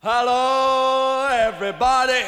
Hello, everybody.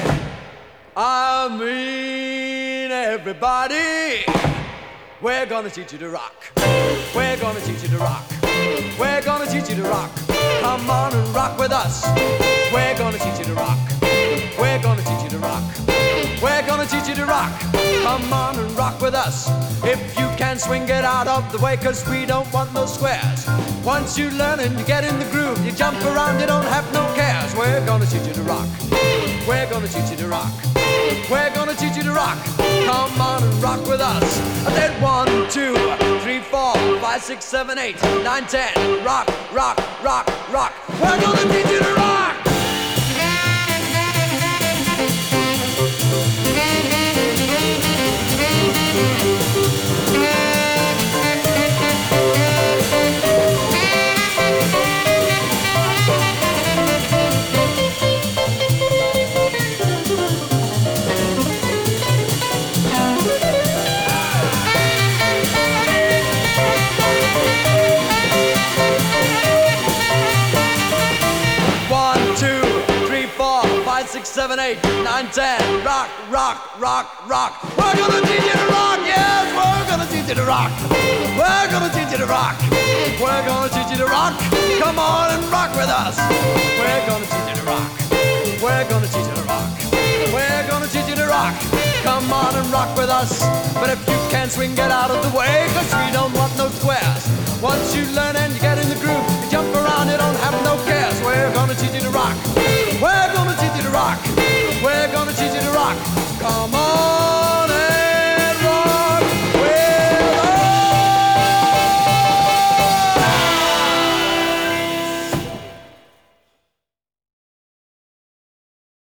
I mean, everybody. We're gonna teach you to rock. We're gonna teach you to rock. We're gonna teach you to rock. Come on and rock with us. We're gonna teach you to rock. We're gonna teach you to rock. We're gonna teach you to rock. Come on and rock with us. If you can swing, get out of the way, 'cause we don't want no squares. Once you learn and you get in the groove, you jump around, you don't have no cares. We're gonna teach you to rock. We're gonna teach you to rock. We're gonna teach you to rock. Come on and rock with us. I said 1, 2, 3, 4, 5, 6, 7, 8, 9, 10. Rock, rock, rock, rock. We're gonna teach you to rock. Six, 7, 8, 9, 10. Rock, rock, rock, rock. We're gonna teach you to rock. Yes, we're gonna teach you to rock. We're gonna teach you to rock. We're gonna teach you to rock. Come on and rock with us. We're gonna teach you to rock. We're gonna teach you to rock. We're gonna teach you to rock. Come on and rock with us. But if you can't swing, get out of the way, 'cause we don't want no squares. Once you learn and you get in the groove, you jump around, you don't have no cares. We're gonna teach you to rock.